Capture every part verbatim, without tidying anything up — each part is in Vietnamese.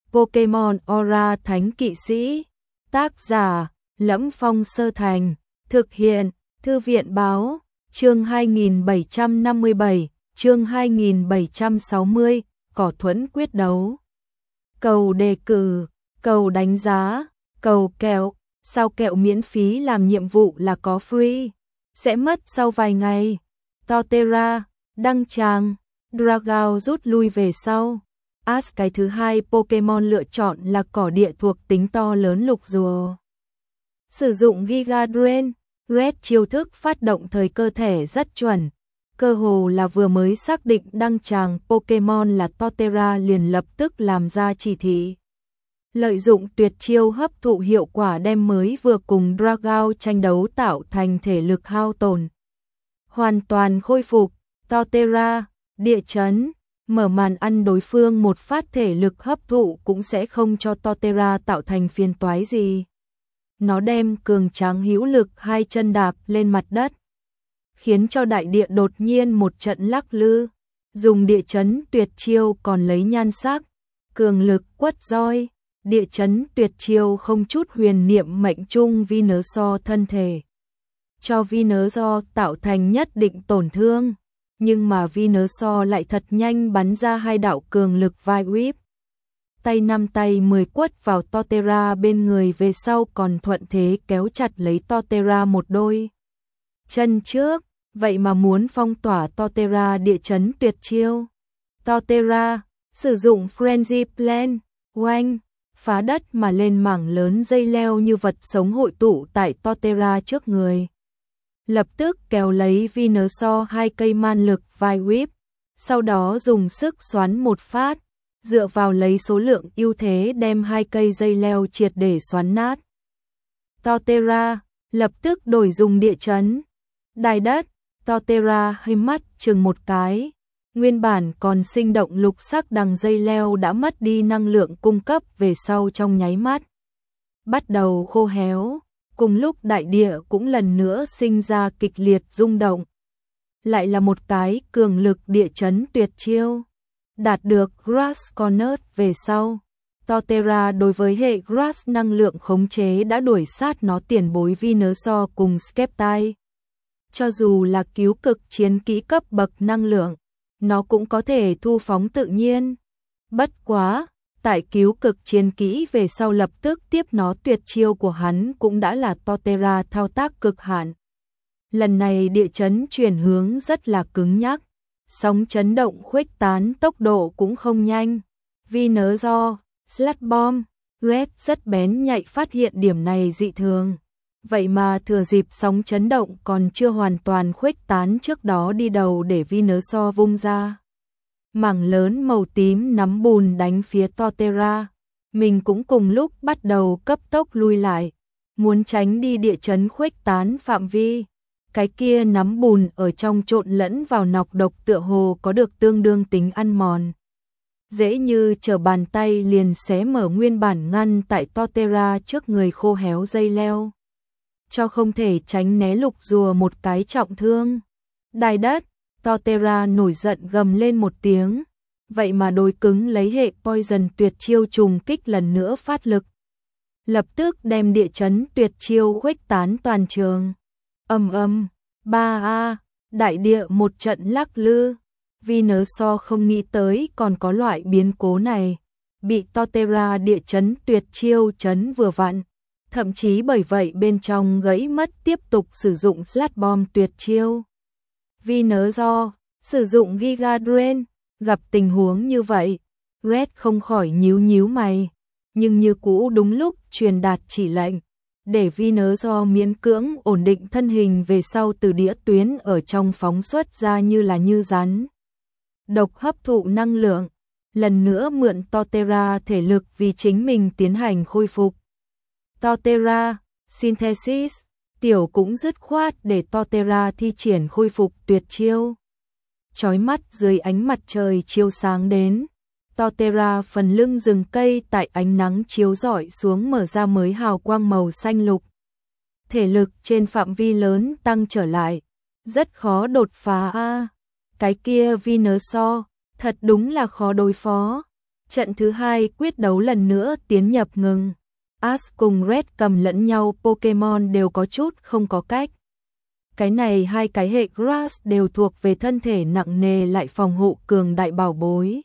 Pokemon Aura Thánh Kỵ Sĩ. Tác giả: Lẫm Phong Sơ Thành. Thực hiện: Thư viện báo. Chương hai nghìn bảy trăm năm mươi bảy, chương hai nghìn bảy trăm sáu mươi, Cỏ Thuẫn quyết đấu. Cầu đề cử, cầu đánh giá, cầu kẹo, sao kẹo miễn phí làm nhiệm vụ là có free, sẽ mất sau vài ngày. Torterra, đăng tràng, Dragao rút lui về sau. Ash cái thứ hai Pokemon lựa chọn là cỏ địa thuộc tính to lớn lục rùa. Sử dụng Giga Drain, Red chiêu thức phát động thời cơ thể rất chuẩn. Cơ hồ là vừa mới xác định đăng tràng Pokemon là Torterra liền lập tức làm ra chỉ thị. Lợi dụng tuyệt chiêu hấp thụ hiệu quả đem mới vừa cùng Dragao tranh đấu tạo thành thể lực hao tổn hoàn toàn khôi phục. Torterra, địa chấn, mở màn ăn đối phương một phát thể lực hấp thụ cũng sẽ không cho Torterra tạo thành phiền toái gì. Nó đem cường tráng hữu lực hai chân đạp lên mặt đất, khiến cho đại địa đột nhiên một trận lắc lư. Dùng địa chấn tuyệt chiêu còn lấy nhan sắc, cường lực quất roi. Địa chấn tuyệt chiêu không chút huyền niệm mệnh trung Venusaur thân thể, cho Venusaur tạo thành nhất định tổn thương. Nhưng mà Venusaur lại thật nhanh bắn ra hai đạo cường lực vai whip. Tay năm tay mười quất vào Torterra bên người, về sau còn thuận thế kéo chặt lấy Torterra một đôi chân trước, vậy mà muốn phong tỏa Torterra địa chấn tuyệt chiêu. Torterra sử dụng Frenzy Plan, oanh, phá đất mà lên mảng lớn dây leo như vật sống hội tụ tại Torterra trước người. Lập tức kéo lấy Venusaur hai cây man lực vai whip, sau đó dùng sức xoắn một phát, dựa vào lấy số lượng ưu thế đem hai cây dây leo triệt để xoắn nát. Torterra lập tức đổi dùng địa chấn. Đài đất, Torterra hơi mắt chừng một cái, nguyên bản còn sinh động lục sắc đằng dây leo đã mất đi năng lượng cung cấp về sau trong nháy mắt bắt đầu khô héo. Cùng lúc đại địa cũng lần nữa sinh ra kịch liệt rung động. Lại là một cái cường lực địa chấn tuyệt chiêu. Đạt được Grass Corner về sau, Torterra đối với hệ Grass năng lượng khống chế đã đuổi sát nó tiền bối Venusaur cùng Sceptile. Cho dù là cứu cực chiến kỹ cấp bậc năng lượng, nó cũng có thể thu phóng tự nhiên. Bất quá, tại cứu cực chiến kỹ về sau lập tức tiếp nó tuyệt chiêu của hắn cũng đã là Torterra thao tác cực hạn. Lần này địa chấn chuyển hướng rất là cứng nhắc, sóng chấn động khuếch tán tốc độ cũng không nhanh. Venusaur, Sludge Bomb, Red rất bén nhạy phát hiện điểm này dị thường. Vậy mà thừa dịp sóng chấn động còn chưa hoàn toàn khuếch tán trước đó đi đầu để Venusaur vung ra mảng lớn màu tím nắm bùn đánh phía Torterra. Mình cũng cùng lúc bắt đầu cấp tốc lui lại, muốn tránh đi địa chấn khuếch tán phạm vi. Cái kia nắm bùn ở trong trộn lẫn vào nọc độc tựa hồ có được tương đương tính ăn mòn. Dễ như trở bàn tay liền xé mở nguyên bản ngăn tại Torterra trước người khô héo dây leo, cho không thể tránh né lục rùa một cái trọng thương. Đài đất, Torterra nổi giận gầm lên một tiếng, vậy mà đối cứng lấy hệ Poison tuyệt chiêu trùng kích lần nữa phát lực. Lập tức đem địa chấn tuyệt chiêu khuếch tán toàn trường. Ầm ầm, ba a, đại địa một trận lắc lư. Venusaur không nghĩ tới còn có loại biến cố này, bị Torterra địa chấn tuyệt chiêu chấn vừa vặn, thậm chí bởi vậy bên trong gãy mất tiếp tục sử dụng Sludge Bomb tuyệt chiêu. Venusaur sử dụng Giga Drain, gặp tình huống như vậy, Red không khỏi nhíu nhíu mày, nhưng như cũ đúng lúc truyền đạt chỉ lệnh, để Venusaur miễn cưỡng ổn định thân hình về sau từ đĩa tuyến ở trong phóng xuất ra như là như rắn. Độc hấp thụ năng lượng, lần nữa mượn Torterra thể lực vì chính mình tiến hành khôi phục. Torterra, Synthesis, tiểu cũng dứt khoát để Torterra thi triển khôi phục tuyệt chiêu. Chói mắt dưới ánh mặt trời chiếu sáng đến, Torterra phần lưng rừng cây tại ánh nắng chiếu rọi xuống mở ra mới hào quang màu xanh lục. Thể lực trên phạm vi lớn tăng trở lại, rất khó đột phá a. Cái kia Venusaur, thật đúng là khó đối phó. Trận thứ hai quyết đấu lần nữa tiến nhập ngừng. Ash cùng Red cầm lẫn nhau Pokemon đều có chút không có cách. Cái này hai cái hệ Grass đều thuộc về thân thể nặng nề lại phòng hộ cường đại bảo bối.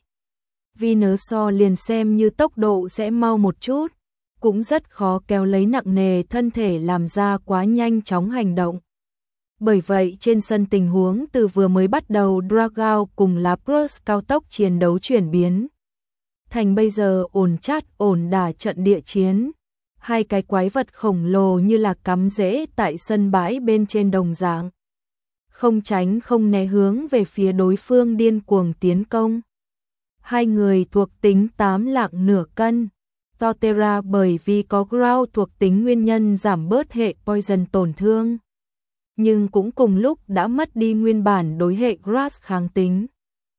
Venusaur liền xem như tốc độ sẽ mau một chút, cũng rất khó kéo lấy nặng nề thân thể làm ra quá nhanh chóng hành động. Bởi vậy trên sân tình huống từ vừa mới bắt đầu Dragao cùng Lapras cao tốc chiến đấu chuyển biến thành bây giờ ổn chát ổn đả trận địa chiến. Hai cái quái vật khổng lồ như là cắm rễ tại sân bãi bên trên đồng dạng. Không tránh không né hướng về phía đối phương điên cuồng tiến công. Hai người thuộc tính tám lạng nửa cân. Torterra bởi vì có Growl thuộc tính nguyên nhân giảm bớt hệ Poison tổn thương. Nhưng cũng cùng lúc đã mất đi nguyên bản đối hệ Grass kháng tính.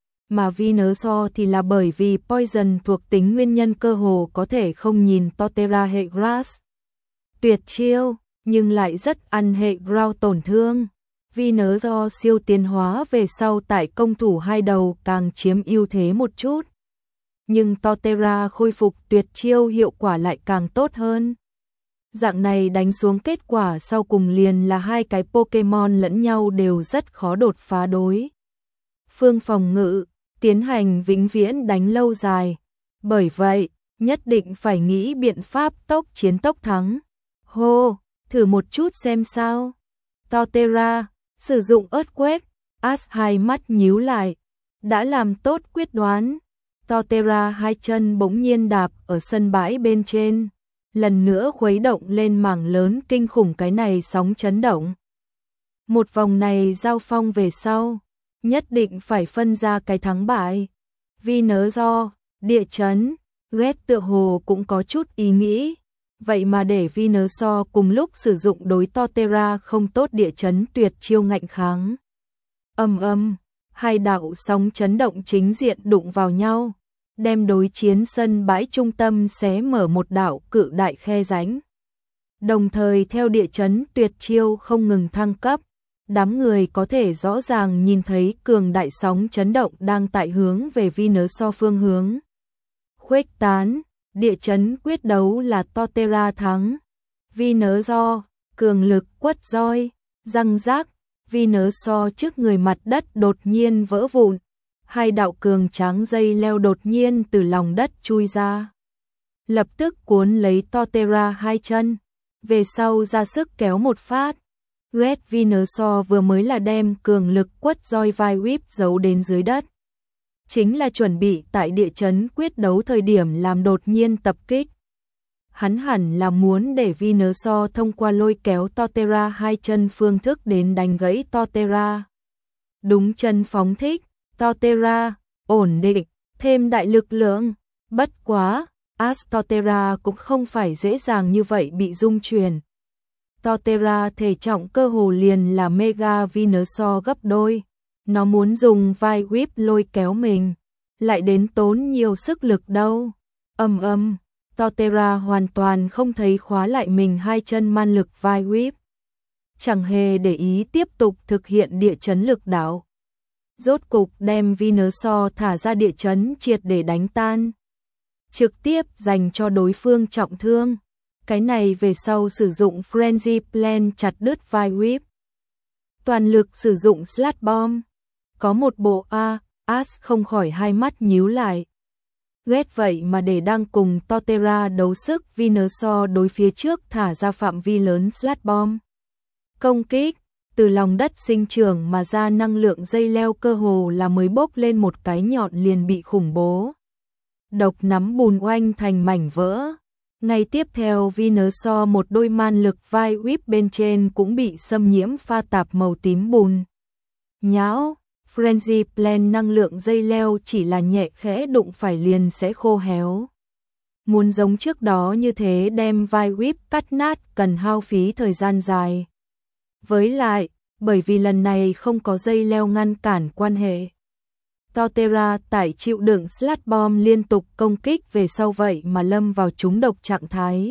Mà Venusaur thì là bởi vì Poison thuộc tính nguyên nhân cơ hồ có thể không nhìn Torterra hệ Grass. Tuyệt chiêu, nhưng lại rất ăn hệ Growl tổn thương. Venusaur siêu tiến hóa về sau tại công thủ hai đầu càng chiếm ưu thế một chút. Nhưng Torterra khôi phục tuyệt chiêu hiệu quả lại càng tốt hơn. Dạng này đánh xuống kết quả sau cùng liền là hai cái Pokemon lẫn nhau đều rất khó đột phá đối phương phòng ngự, tiến hành vĩnh viễn đánh lâu dài. Bởi vậy, nhất định phải nghĩ biện pháp tốc chiến tốc thắng. Hô, thử một chút xem sao. Torterra, sử dụng Earthquake, Ash hai mắt nhíu lại, đã làm tốt quyết đoán. Torterra hai chân bỗng nhiên đạp ở sân bãi bên trên, lần nữa khuấy động lên mảng lớn kinh khủng cái này sóng chấn động. Một vòng này giao phong về sau, nhất định phải phân ra cái thắng bại. Venusaur, địa chấn, Red tựa hồ cũng có chút ý nghĩ, vậy mà để Venusaur cùng lúc sử dụng đối Torterra không tốt địa chấn tuyệt chiêu ngạnh kháng. Ầm ầm, hai đạo sóng chấn động chính diện đụng vào nhau, đem đối chiến sân bãi trung tâm xé mở một đạo cự đại khe rãnh. Đồng thời theo địa chấn tuyệt chiêu không ngừng thăng cấp, đám người có thể rõ ràng nhìn thấy cường đại sóng chấn động đang tại hướng về Venusaur phương hướng khuếch tán. Địa chấn quyết đấu là Torterra thắng. Venusaur, cường lực quất roi, răng rác, Venusaur trước người mặt đất đột nhiên vỡ vụn. Hai đạo cường tráng dây leo đột nhiên từ lòng đất chui ra. Lập tức cuốn lấy Torterra hai chân, về sau ra sức kéo một phát. Red Venusaur vừa mới là đem cường lực quất roi vai whip giấu đến dưới đất. Chính là chuẩn bị tại địa chấn quyết đấu thời điểm làm đột nhiên tập kích. Hắn hẳn là muốn để Venusaur thông qua lôi kéo Torterra hai chân phương thức đến đánh gãy Torterra. Đúng chân phóng thích, Torterra, ổn định, thêm đại lực lượng. Bất quá, Ash Torterra cũng không phải dễ dàng như vậy bị rung chuyển. Torterra thể trọng cơ hồ liền là Mega Venusaur gấp đôi. Nó muốn dùng vai whip lôi kéo mình, lại đến tốn nhiều sức lực đâu. Ầm ầm, Torterra hoàn toàn không thấy khóa lại mình hai chân man lực vai whip. Chẳng hề để ý tiếp tục thực hiện địa chấn lực đảo. Rốt cục đem Venusaur thả ra địa chấn triệt để đánh tan. Trực tiếp dành cho đối phương trọng thương. Cái này về sau sử dụng Frenzy Plan chặt đứt vai whip. Toàn lực sử dụng Sludge Bomb. Có một bộ A, Ash không khỏi hai mắt nhíu lại. Red vậy mà để đang cùng Torterra đấu sức Venusaur đối phía trước thả ra phạm vi lớn Sludge Bomb. Công kích, từ lòng đất sinh trưởng mà ra năng lượng dây leo cơ hồ là mới bốc lên một cái nhọn liền bị khủng bố. Độc nắm bùn oanh thành mảnh vỡ. Ngay tiếp theo Venusaur một đôi man lực vai whip bên trên cũng bị xâm nhiễm pha tạp màu tím bùn. Nhão, Frenzy Plan năng lượng dây leo chỉ là nhẹ khẽ đụng phải liền sẽ khô héo. Muốn giống trước đó như thế đem vai whip cắt nát cần hao phí thời gian dài. Với lại, bởi vì lần này không có dây leo ngăn cản quan hệ. Torterra tại chịu đựng Sludge Bomb liên tục công kích về sau vậy mà lâm vào trúng độc trạng thái.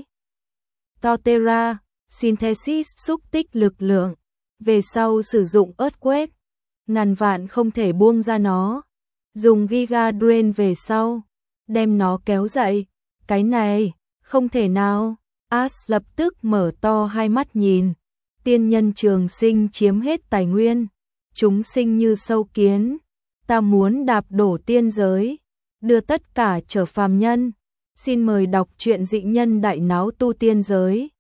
Torterra, Synthesis xúc tích lực lượng, về sau sử dụng Earthquake, ngàn vạn không thể buông ra nó. Dùng Giga Drain về sau, đem nó kéo dậy. Cái này, không thể nào. As lập tức mở to hai mắt nhìn. Tiên nhân trường sinh chiếm hết tài nguyên. Chúng sinh như sâu kiến. Ta muốn đạp đổ tiên giới. Đưa tất cả trở phàm nhân. Xin mời đọc truyện Dị Nhân Đại Náo Tu Tiên Giới.